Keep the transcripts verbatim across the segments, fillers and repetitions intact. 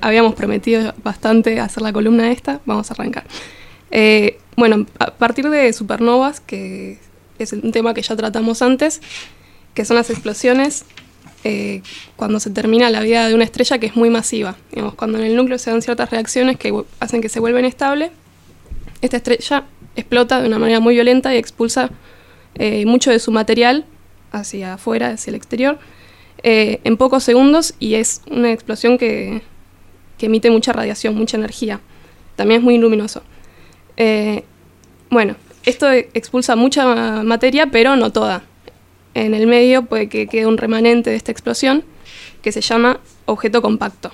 habíamos prometido bastante hacer la columna esta, vamos a arrancar. Eh, bueno, a partir de supernovas, que es un tema que ya tratamos antes, que son las explosiones, eh, cuando se termina la vida de una estrella que es muy masiva. Digamos, cuando en el núcleo se dan ciertas reacciones que hacen que se vuelva inestable, esta estrella explota de una manera muy violenta y expulsa eh, mucho de su material hacia afuera, hacia el exterior, eh, en pocos segundos, y es una explosión que, que emite mucha radiación, mucha energía. También es muy luminoso. Eh, bueno, esto expulsa mucha materia, pero no toda. En el medio puede que quede un remanente de esta explosión que se llama objeto compacto.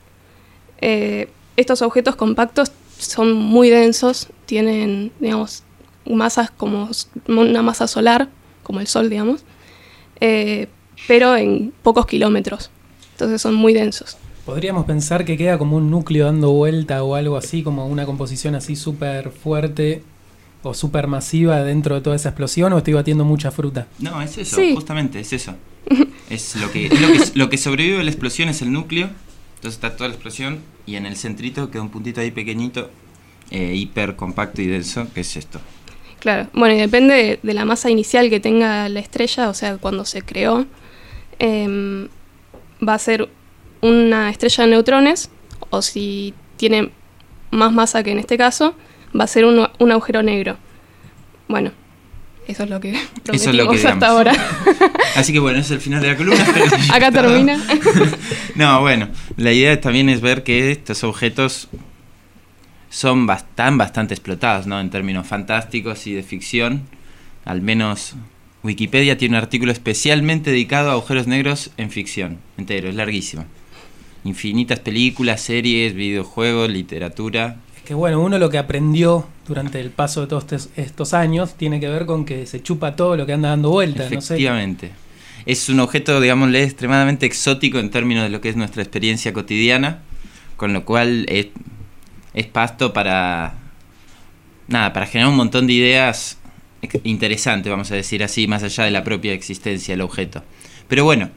Eh, estos objetos compactos son muy densos, tienen, digamos, masas como una masa solar, como el Sol, digamos, eh, pero en pocos kilómetros. Entonces son muy densos. ¿Podríamos pensar que queda como un núcleo dando vuelta o algo así, como una composición así súper fuerte o súper masiva dentro de toda esa explosión, o estoy batiendo mucha fruta? No, es eso, sí. Justamente, es eso. Es lo que, es lo que, lo que sobrevive a la explosión es el núcleo, entonces está toda la explosión y en el centrito queda un puntito ahí pequeñito, eh, hiper compacto y denso, que es esto. Claro, bueno, y depende de, de la masa inicial que tenga la estrella, o sea, cuando se creó, eh, va a ser una estrella de neutrones, o si tiene más masa que en este caso, va a ser un, un agujero negro. Bueno, eso es lo que prometimos eso es lo que hasta digamos. ahora. Así que bueno, ese es el final de la columna. Acá termina. No, bueno, la idea también es ver que estos objetos son bastante, bastante explotados, ¿no? En términos fantásticos y de ficción. Al menos Wikipedia tiene un artículo especialmente dedicado a agujeros negros en ficción. Entero, es larguísimo. Infinitas películas, series, videojuegos, literatura. Es que bueno, uno lo que aprendió durante el paso de todos estos, estos años tiene que ver con que se chupa todo lo que anda dando vueltas. Efectivamente. No sé. Es un objeto, digámosle, extremadamente exótico en términos de lo que es nuestra experiencia cotidiana, con lo cual es, es pasto para, nada, para generar un montón de ideas interesantes, vamos a decir así, más allá de la propia existencia del objeto. Pero bueno,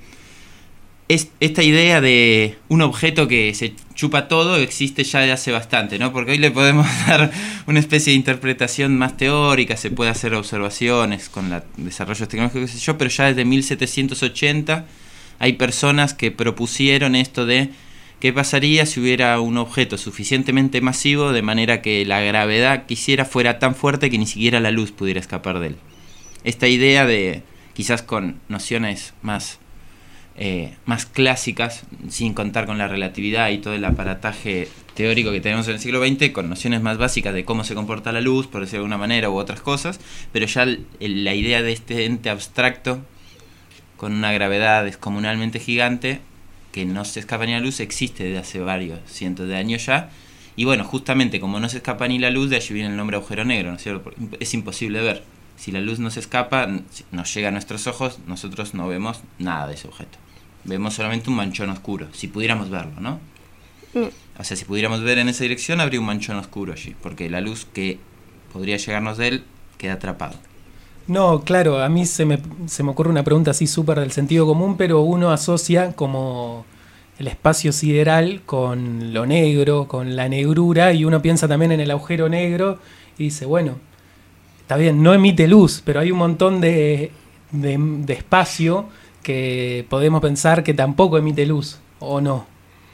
es, esta idea de un objeto que se chupa todo existe ya de hace bastante, ¿no? Porque hoy le podemos dar una especie de interpretación más teórica, se puede hacer observaciones con los desarrollos tecnológicos, qué sé yo, pero ya desde mil setecientos ochenta hay personas que propusieron esto de qué pasaría si hubiera un objeto suficientemente masivo de manera que la gravedad que hiciera fuera tan fuerte que ni siquiera la luz pudiera escapar de él. Esta idea de, quizás con nociones más Eh, más clásicas, sin contar con la relatividad y todo el aparataje teórico que tenemos en el siglo veinte, con nociones más básicas de cómo se comporta la luz, por decirlo de alguna manera, u otras cosas, pero ya el, el, la idea de este ente abstracto con una gravedad descomunalmente gigante que no se escapa ni la luz existe desde hace varios cientos de años ya, y bueno, justamente como no se escapa ni la luz, de allí viene el nombre agujero negro, ¿no es cierto? Porque es imposible ver. Si la luz no se escapa, nos llega a nuestros ojos, nosotros no vemos nada de ese objeto. Vemos solamente un manchón oscuro, si pudiéramos verlo, ¿no? Mm. O sea, si pudiéramos ver en esa dirección, habría un manchón oscuro allí, porque la luz que podría llegarnos de él queda atrapado. No, claro, a mí se me, se me ocurre una pregunta así súper del sentido común, pero uno asocia como el espacio sideral con lo negro, con la negrura, y uno piensa también en el agujero negro y dice, bueno, está bien, no emite luz, pero hay un montón de, de, de espacio que podemos pensar que tampoco emite luz, ¿o no?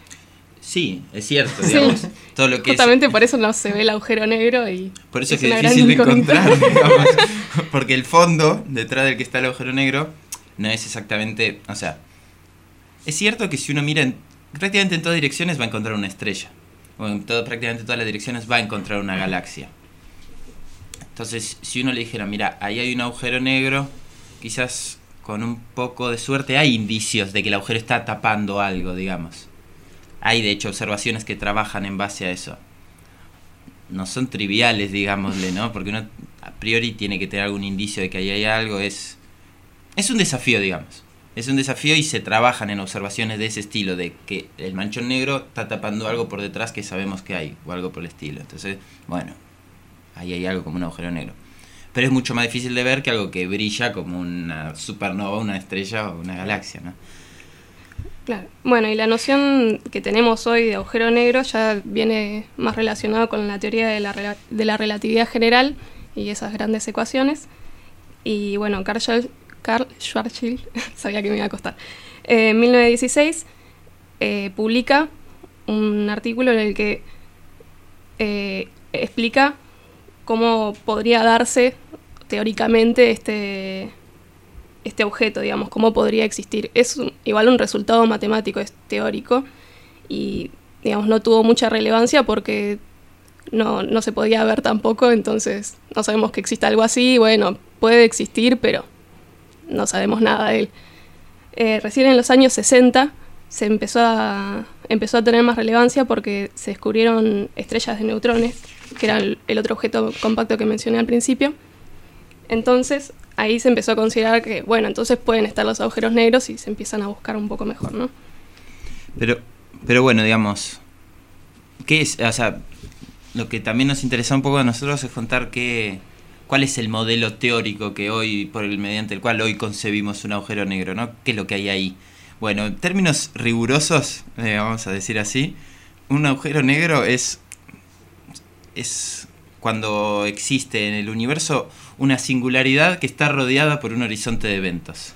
Sí, es cierto, digamos. Sí. Todo lo que Justamente es, por eso no se ve el agujero negro y por eso es, es que es difícil de encontrar, digamos, porque el fondo detrás del que está el agujero negro no es exactamente, o sea, es cierto que si uno mira en, prácticamente en todas direcciones va a encontrar una estrella, o en todo, prácticamente todas las direcciones va a encontrar una galaxia. Entonces, si uno le dijera, mira, ahí hay un agujero negro, quizás con un poco de suerte hay indicios de que el agujero está tapando algo, digamos. Hay de hecho observaciones que trabajan en base a eso. No son triviales, digámosle, ¿no? Porque uno a priori tiene que tener algún indicio de que ahí hay algo. Es, es un desafío, digamos. Es un desafío y se trabajan en observaciones de ese estilo, de que el manchón negro está tapando algo por detrás que sabemos que hay, o algo por el estilo. Entonces, bueno, ahí hay algo como un agujero negro. Pero es mucho más difícil de ver que algo que brilla como una supernova, una estrella o una galaxia, ¿no? Claro. Bueno, y la noción que tenemos hoy de agujero negro ya viene más relacionada con la teoría de la, rela- de la relatividad general y esas grandes ecuaciones. Y bueno, Carl, Schwar- Carl Schwarzschild, sabía que me iba a costar, eh, en mil novecientos dieciséis eh, publica un artículo en el que eh, explica cómo podría darse teóricamente este... este objeto, digamos, cómo podría existir. Es un, igual un resultado matemático, es teórico, y, digamos, no tuvo mucha relevancia porque no, no se podía ver tampoco, entonces no sabemos que exista algo así, bueno, puede existir, pero no sabemos nada de él. Eh, recién en los años sesenta se empezó a, empezó a tener más relevancia porque se descubrieron estrellas de neutrones, que era el, el otro objeto compacto que mencioné al principio. Entonces, ahí se empezó a considerar que, bueno, entonces pueden estar los agujeros negros y se empiezan a buscar un poco mejor, ¿no? Pero, pero bueno, digamos, ¿qué es? O sea, lo que también nos interesa un poco a nosotros es contar qué, cuál es el modelo teórico que hoy, por el mediante el cual hoy concebimos un agujero negro, ¿no? ¿Qué es lo que hay ahí? Bueno, en términos rigurosos, eh, vamos a decir así, un agujero negro es, es cuando existe en el universo una singularidad que está rodeada por un horizonte de eventos.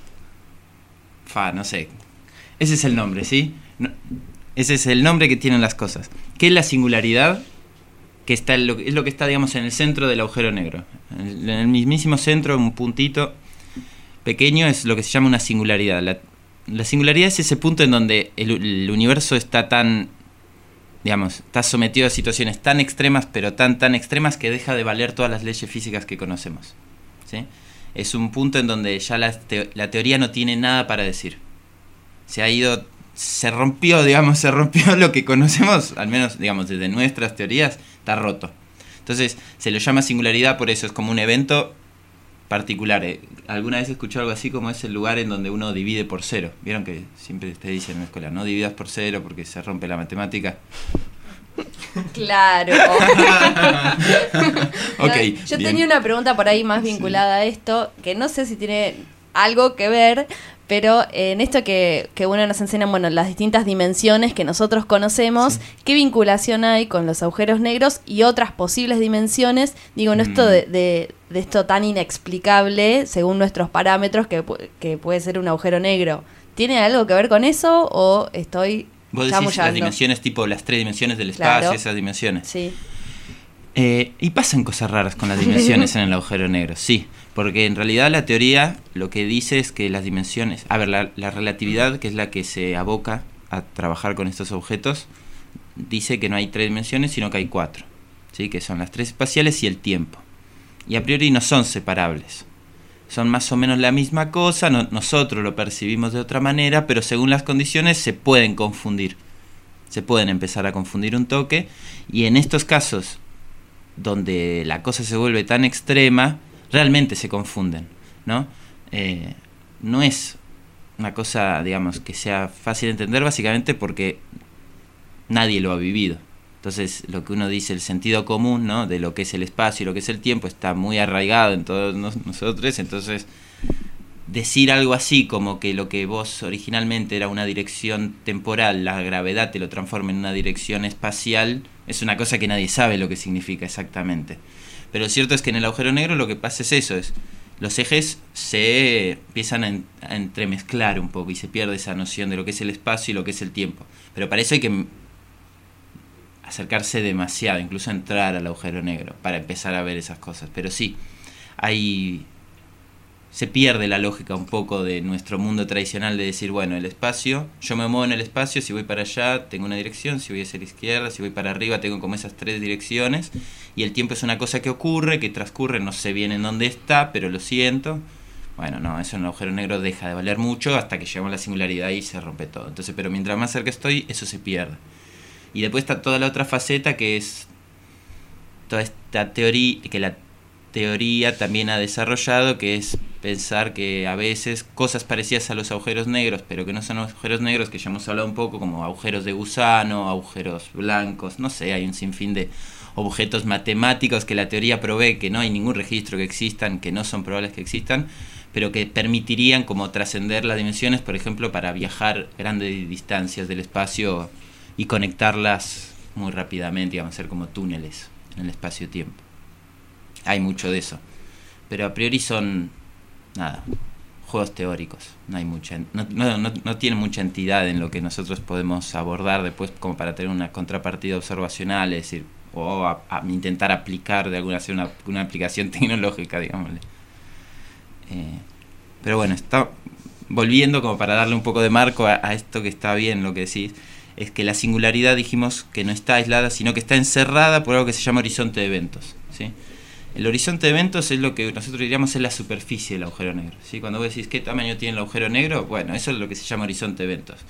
Fa, no sé. Ese es el nombre, ¿sí? No, ese es el nombre que tienen las cosas. ¿Qué es la singularidad? Que está en lo, es lo que está, digamos, en el centro del agujero negro. En el, en el mismísimo centro, un puntito pequeño, es lo que se llama una singularidad. La, la singularidad es ese punto en donde el, el universo está tan, digamos, está sometido a situaciones tan extremas, pero tan, tan extremas que deja de valer todas las leyes físicas que conocemos, ¿sí? Es un punto en donde ya la, te, la teoría no tiene nada para decir. Se ha ido, se rompió, digamos, se rompió lo que conocemos, al menos, digamos, desde nuestras teorías, está roto. Entonces, se lo llama singularidad, por eso es como un evento particular. ¿Alguna vez escuché algo así como es el lugar en donde uno divide por cero? Vieron que siempre te dicen en la escuela, no dividas por cero porque se rompe la matemática. Claro. Okay, yo bien. tenía una pregunta por ahí más vinculada sí. a esto, que no sé si tiene algo que ver, pero en esto que, que uno nos enseña, bueno, las distintas dimensiones que nosotros conocemos, sí. ¿qué vinculación hay con los agujeros negros y otras posibles dimensiones? Digo, no mm. esto de, de, de esto tan inexplicable, según nuestros parámetros, que, que puede ser un agujero negro. ¿Tiene algo que ver con eso o estoy Vos decís chamullando? Las dimensiones, tipo las tres dimensiones del espacio, claro. esas dimensiones. Sí. Eh, y pasan cosas raras con las dimensiones en el agujero negro, sí. Porque en realidad la teoría lo que dice es que las dimensiones... A ver, la, la relatividad, que es la que se aboca a trabajar con estos objetos, dice que no hay tres dimensiones, sino que hay cuatro, ¿sí? Que son las tres espaciales y el tiempo. Y a priori no son separables. Son más o menos la misma cosa, no, nosotros lo percibimos de otra manera, pero según las condiciones se pueden confundir. Se pueden empezar a confundir un toque, y en estos casos, donde la cosa se vuelve tan extrema, realmente se confunden, ¿no? Eh, no es una cosa, digamos, que sea fácil de entender, básicamente porque nadie lo ha vivido. Entonces, lo que uno dice, el sentido común, ¿no?, de lo que es el espacio y lo que es el tiempo, está muy arraigado en todos nosotros. Entonces, decir algo así como que lo que vos originalmente era una dirección temporal, la gravedad te lo transforma en una dirección espacial, es una cosa que nadie sabe lo que significa exactamente. Pero lo cierto es que en el agujero negro lo que pasa es eso, es los ejes se empiezan a, en, a entremezclar un poco y se pierde esa noción de lo que es el espacio y lo que es el tiempo. Pero para eso hay que acercarse demasiado, incluso entrar al agujero negro para empezar a ver esas cosas. Pero sí, hay... se pierde la lógica un poco de nuestro mundo tradicional de decir, bueno, el espacio, yo me muevo en el espacio, si voy para allá tengo una dirección, si voy hacia la izquierda, si voy para arriba tengo como esas tres direcciones, y el tiempo es una cosa que ocurre, que transcurre, no sé bien en dónde está, pero lo siento. Bueno, no, eso en el agujero negro deja de valer mucho hasta que llegamos a la singularidad y se rompe todo. Entonces, pero mientras más cerca estoy, eso se pierde. Y después está toda la otra faceta, que es toda esta teoría, que la teoría también ha desarrollado, que es pensar que a veces cosas parecidas a los agujeros negros, pero que no son agujeros negros, que ya hemos hablado un poco, como agujeros de gusano, agujeros blancos, no sé, hay un sinfín de objetos matemáticos que la teoría provee, que no hay ningún registro que existan, que no son probables que existan, pero que permitirían como trascender las dimensiones, por ejemplo, para viajar grandes distancias del espacio y conectarlas muy rápidamente, digamos, hacer como túneles en el espacio-tiempo. Hay mucho de eso, pero a priori son, nada, juegos teóricos, no hay mucha, no, no, no, no tiene mucha entidad en lo que nosotros podemos abordar después como para tener una contrapartida observacional, es decir, o a, a intentar aplicar de alguna hacer una, una aplicación tecnológica, digámosle. Eh, pero bueno, está volviendo como para darle un poco de marco a, a esto que está bien lo que decís, es que la singularidad dijimos que no está aislada, sino que está encerrada por algo que se llama horizonte de eventos, ¿sí? El horizonte de eventos es lo que nosotros diríamos es la superficie del agujero negro, ¿sí? Cuando vos decís qué tamaño tiene el agujero negro, bueno, eso es lo que se llama horizonte de eventos.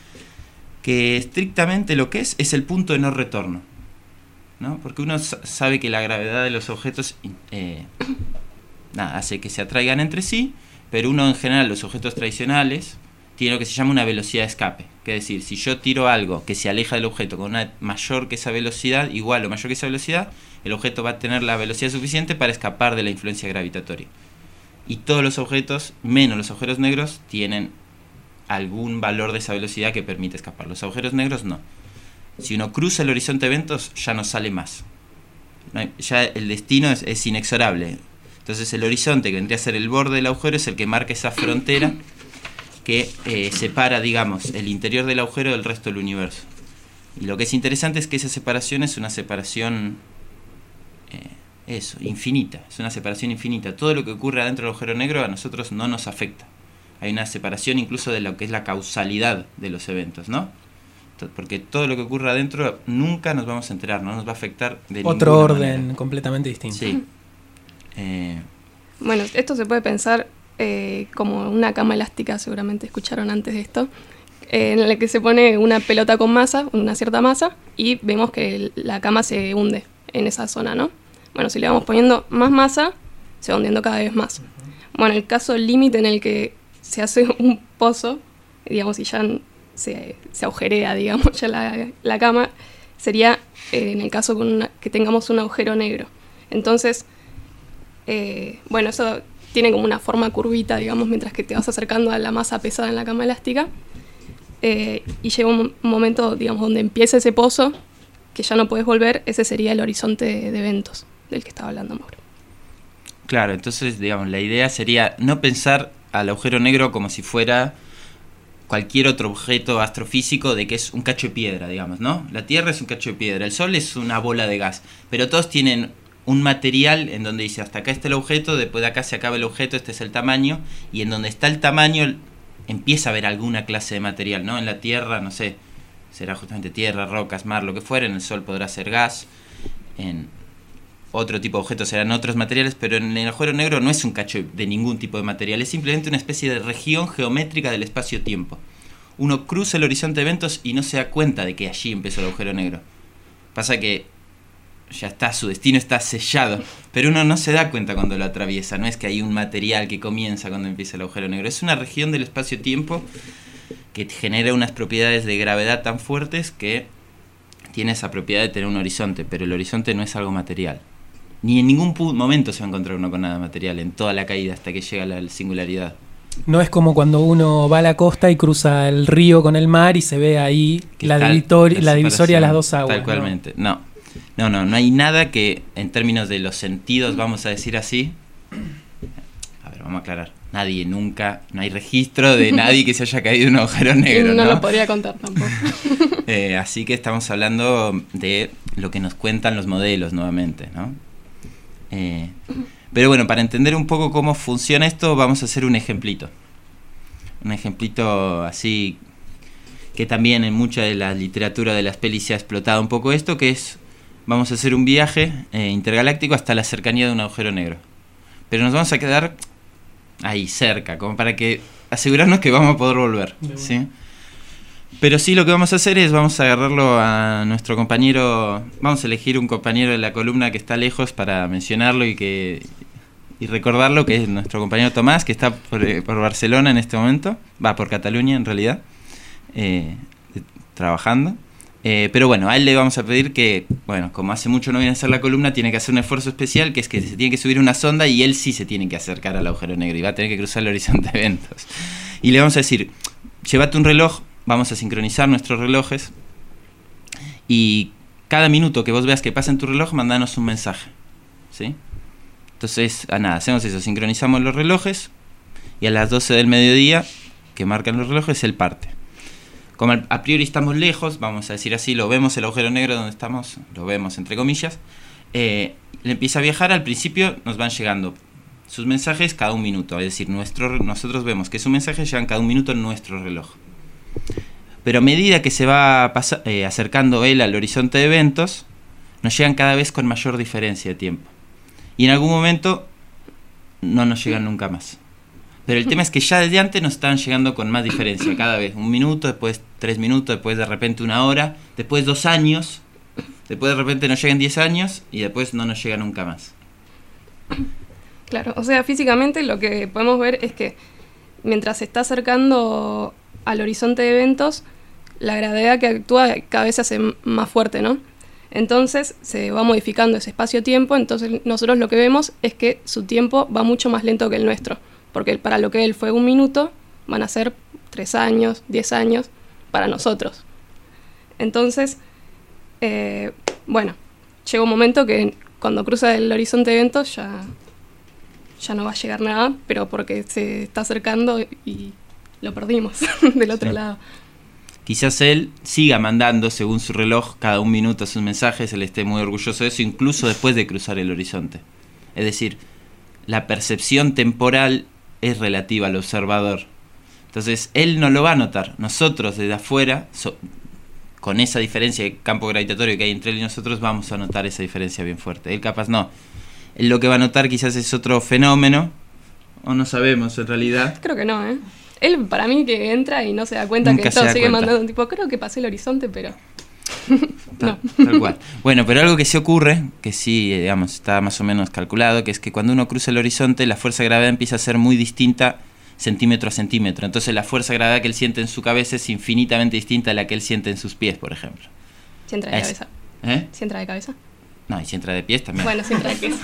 Que estrictamente lo que es, es el punto de no retorno, ¿no? Porque uno sabe que la gravedad de los objetos eh, nada, hace que se atraigan entre sí, pero uno en general, los objetos tradicionales, tiene lo que se llama una velocidad de escape. Que es decir, si yo tiro algo que se aleja del objeto con una mayor que esa velocidad, igual o mayor que esa velocidad, el objeto va a tener la velocidad suficiente para escapar de la influencia gravitatoria. Y todos los objetos, menos los agujeros negros, tienen algún valor de esa velocidad que permite escapar. Los agujeros negros no. Si uno cruza el horizonte de eventos, ya no sale más. No hay, ya el destino es, es inexorable. Entonces el horizonte, que vendría a ser el borde del agujero, es el que marca esa frontera que eh, separa, digamos, el interior del agujero del resto del universo. Y lo que es interesante es que esa separación es una separación, eh, eso, infinita, es una separación infinita. Todo lo que ocurre adentro del agujero negro a nosotros no nos afecta. Hay una separación incluso de lo que es la causalidad de los eventos, ¿no? Porque todo lo que ocurre adentro nunca nos vamos a enterar, no nos va a afectar de ninguna Otro orden manera. completamente distinto. Sí. Eh, Bueno, esto se puede pensar eh, como una cama elástica, seguramente escucharon antes de esto, eh, en la que se pone una pelota con masa, una cierta masa, y vemos que el- la cama se hunde en esa zona, ¿no? Bueno, si le vamos poniendo más masa, se va hundiendo cada vez más. Bueno, el caso límite en el que se hace un pozo, digamos, y ya se, se agujerea, digamos, ya la, la cama, sería eh, en el caso con una- que tengamos un agujero negro. Entonces, eh, bueno, eso tiene como una forma curvita, digamos, mientras que te vas acercando a la masa pesada en la cama elástica. Eh, y llega un momento, digamos, donde empieza ese pozo, que ya no puedes volver, ese sería el horizonte de, de eventos del que estaba hablando Mauro. Claro, entonces, digamos, la idea sería no pensar al agujero negro como si fuera cualquier otro objeto astrofísico de que es un cacho de piedra, digamos, ¿no? La Tierra es un cacho de piedra, el Sol es una bola de gas, pero todos tienen un material en donde dice hasta acá está el objeto, después de acá se acaba el objeto, este es el tamaño, y en donde está el tamaño empieza a haber alguna clase de material, ¿no? En la Tierra, no sé, será justamente tierra, rocas, mar, lo que fuera, en el Sol podrá ser gas, en otro tipo de objetos serán otros materiales, pero en el agujero negro no es un cacho de ningún tipo de material, es simplemente una especie de región geométrica del espacio-tiempo. Uno cruza el horizonte de eventos y no se da cuenta de que allí empezó el agujero negro. Pasa que ya está, su destino está sellado, pero uno no se da cuenta cuando lo atraviesa, no es que hay un material que comienza cuando empieza el agujero negro, es una región del espacio-tiempo que genera unas propiedades de gravedad tan fuertes que tiene esa propiedad de tener un horizonte, pero el horizonte no es algo material. Ni en ningún pu- momento se va a encontrar uno con nada material, en toda la caída hasta que llega la singularidad. No es como cuando uno va a la costa y cruza el río con el mar y se ve ahí Que la, está divitor- la la divisoria de las dos separación, aguas. Tal cualmente, no. No, no, no hay nada que en términos de los sentidos, vamos a decir así. A ver, vamos a aclarar. Nadie nunca, no hay registro de nadie que se haya caído en un agujero negro, no ¿no? lo podría contar tampoco. Eh, así que estamos hablando de lo que nos cuentan los modelos nuevamente, ¿no? Eh, pero bueno, para entender un poco cómo funciona esto, vamos a hacer un ejemplito. Un ejemplito así que también en mucha de la literatura de las pelis se ha explotado un poco esto, que es, vamos a hacer un viaje eh, intergaláctico hasta la cercanía de un agujero negro. Pero nos vamos a quedar ahí cerca, como para que asegurarnos que vamos a poder volver, ¿sí? Pero sí, lo que vamos a hacer es, vamos a agarrarlo a nuestro compañero, vamos a elegir un compañero de la columna que está lejos para mencionarlo y que y recordarlo, que es nuestro compañero Tomás, que está por, eh, por Barcelona en este momento, va por Cataluña en realidad, eh, trabajando. Eh, pero bueno, a él le vamos a pedir que, bueno, como hace mucho no viene a hacer la columna, tiene que hacer un esfuerzo especial, que es que se tiene que subir una sonda y él sí se tiene que acercar al agujero negro y va a tener que cruzar el horizonte de eventos. Y le vamos a decir, llévate un reloj, vamos a sincronizar nuestros relojes y cada minuto que vos veas que pasa en tu reloj, mandanos un mensaje, ¿sí? Entonces, a nada, hacemos eso, sincronizamos los relojes y a las doce del mediodía, que marcan los relojes, él parte. Como a priori estamos lejos, vamos a decir así, lo vemos el agujero negro donde estamos, lo vemos entre comillas, eh, le empieza a viajar, al principio nos van llegando sus mensajes cada un minuto, es decir, nuestro, nosotros vemos que sus mensajes llegan cada un minuto en nuestro reloj. Pero a medida que se va pasa, eh, acercando él al horizonte de eventos, nos llegan cada vez con mayor diferencia de tiempo. Y en algún momento no nos llegan nunca más. Pero el tema es que ya desde antes nos estaban llegando con más diferencia, cada vez un minuto, después tres minutos, después de repente una hora, después dos años, después de repente nos llegan diez años y después no nos llega nunca más. Claro, o sea, físicamente lo que podemos ver es que mientras se está acercando al horizonte de eventos, la gravedad que actúa cada vez se hace más fuerte, ¿no? Entonces se va modificando ese espacio-tiempo, entonces nosotros lo que vemos es que su tiempo va mucho más lento que el nuestro. Porque para lo que él fue un minuto, van a ser tres años, diez años para nosotros. Entonces, eh, bueno, llega un momento que cuando cruza el horizonte de eventos ya, ya no va a llegar nada, pero porque se está acercando y lo perdimos del otro sí. lado. Quizás él siga mandando, según su reloj, cada un minuto sus mensajes, él esté muy orgulloso de eso, incluso después de cruzar el horizonte. Es decir, la percepción temporal es relativa al observador. Entonces, él no lo va a notar. Nosotros, desde afuera, so, con esa diferencia de campo gravitatorio que hay entre él y nosotros, vamos a notar esa diferencia bien fuerte. Él capaz no. Él lo que va a notar quizás es otro fenómeno, o no sabemos en realidad. Creo que no, ¿eh? Él, para mí, que entra y no se da cuenta Nunca que se todo da sigue cuenta. mandando, tipo, creo que pasé el horizonte, pero... Tal, no. tal cual. Bueno, pero algo que sí ocurre, que sí, digamos, está más o menos calculado, que es que cuando uno cruza el horizonte, la fuerza de gravedad empieza a ser muy distinta centímetro a centímetro. Entonces la fuerza de gravedad que él siente en su cabeza es infinitamente distinta a la que él siente en sus pies, por ejemplo. Si entra de Es- cabeza. ¿Eh? Si entra de cabeza. No, y si entra de pies también. Bueno, si entra de pies.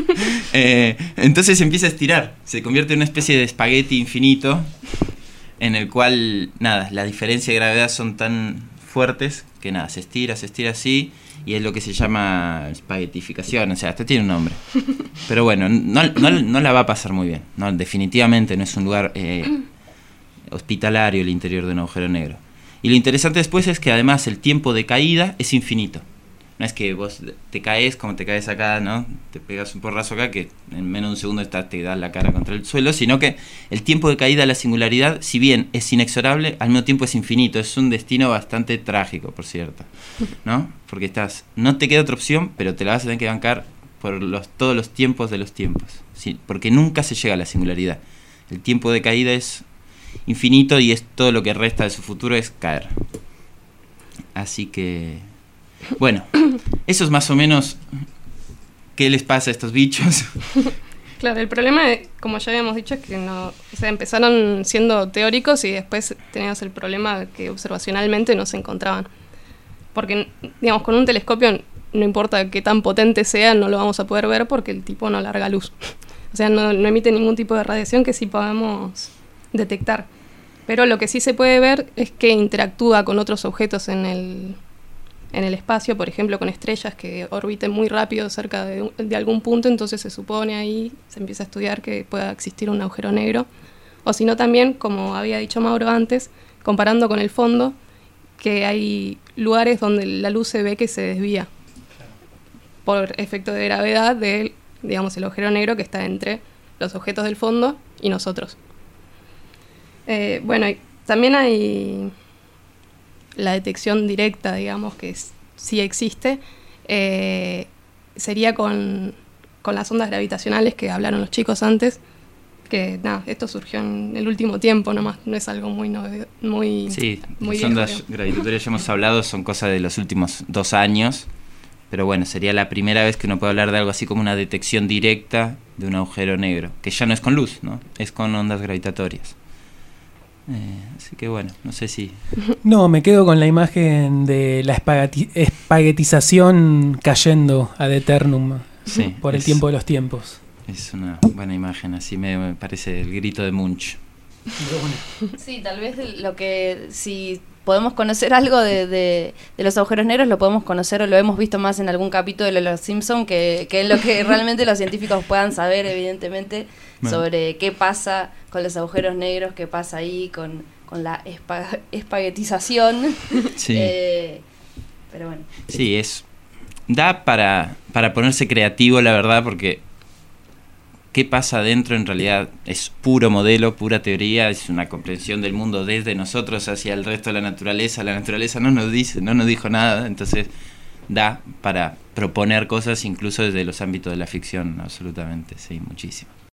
Eh, entonces empieza a estirar, se convierte en una especie de espagueti infinito en el cual, nada, la diferencia de gravedad son tan fuertes que nada, se estira, se estira así y es lo que se llama espaguetificación, o sea, esto tiene un nombre. Pero bueno, no, no, no la va a pasar muy bien, no, definitivamente no es un lugar eh, hospitalario el interior de un agujero negro. Y lo interesante después es que además el tiempo de caída es infinito. No es que vos te caes como te caes acá, ¿no? Te pegas un porrazo acá que en menos de un segundo estás, te das la cara contra el suelo, sino que el tiempo de caída a la singularidad, si bien es inexorable, al mismo tiempo es infinito. Es un destino bastante trágico, por cierto, ¿no? Porque estás, no te queda otra opción, pero te la vas a tener que bancar por los, todos los tiempos de los tiempos, ¿sí? Porque nunca se llega a la singularidad. El tiempo de caída es infinito y es todo lo que resta de su futuro es caer. Así que... Bueno, eso es más o menos qué les pasa a estos bichos. Claro, el problema, como ya habíamos dicho, es que no, o sea, empezaron siendo teóricos y después teníamos el problema que observacionalmente no se encontraban. Porque, digamos, con un telescopio no importa qué tan potente sea, no lo vamos a poder ver porque el tipo no larga luz. O sea, no, no emite ningún tipo de radiación que sí podamos detectar. Pero lo que sí se puede ver es que interactúa con otros objetos en el... en el espacio, por ejemplo, con estrellas que orbiten muy rápido cerca de, un- de algún punto, entonces se supone ahí, se empieza a estudiar que pueda existir un agujero negro. O si no también, como había dicho Mauro antes, comparando con el fondo, que hay lugares donde la luz se ve que se desvía por efecto de gravedad del, digamos, el agujero negro que está entre los objetos del fondo y nosotros. Eh, bueno, y también hay... la detección directa, digamos, que es- sí existe, eh, sería con, con las ondas gravitacionales que hablaron los chicos antes, que nada, esto surgió en el último tiempo nomás, no es algo muy nove- muy, Sí, muy las viejo, ondas digamos. gravitatorias ya hemos hablado, son cosas de los últimos dos años, pero bueno, sería la primera vez que uno puede hablar de algo así como una detección directa de un agujero negro, que ya no es con luz, ¿no? Es con ondas gravitatorias. Eh, así que bueno, no sé si... No, me quedo con la imagen de la espagati- espaguetización cayendo ad eternum Sí, por el es- tiempo de los tiempos. Es una buena imagen, así me, me parece el grito de Munch. Sí, tal vez lo que, si podemos conocer algo de, de, de los agujeros negros, lo podemos conocer o lo hemos visto más en algún capítulo de Los Simpson, que, que es lo que realmente los científicos puedan saber, evidentemente, Bueno. sobre qué pasa con los agujeros negros, qué pasa ahí con, con la espa- espaguetización. Sí. Eh, pero bueno. Sí, es... Da para, para ponerse creativo, la verdad, porque qué pasa adentro en realidad es puro modelo, pura teoría, es una comprensión del mundo desde nosotros hacia el resto de la naturaleza. La naturaleza no nos dice, no nos dijo nada, entonces da para proponer cosas incluso desde los ámbitos de la ficción, absolutamente, sí, muchísimo.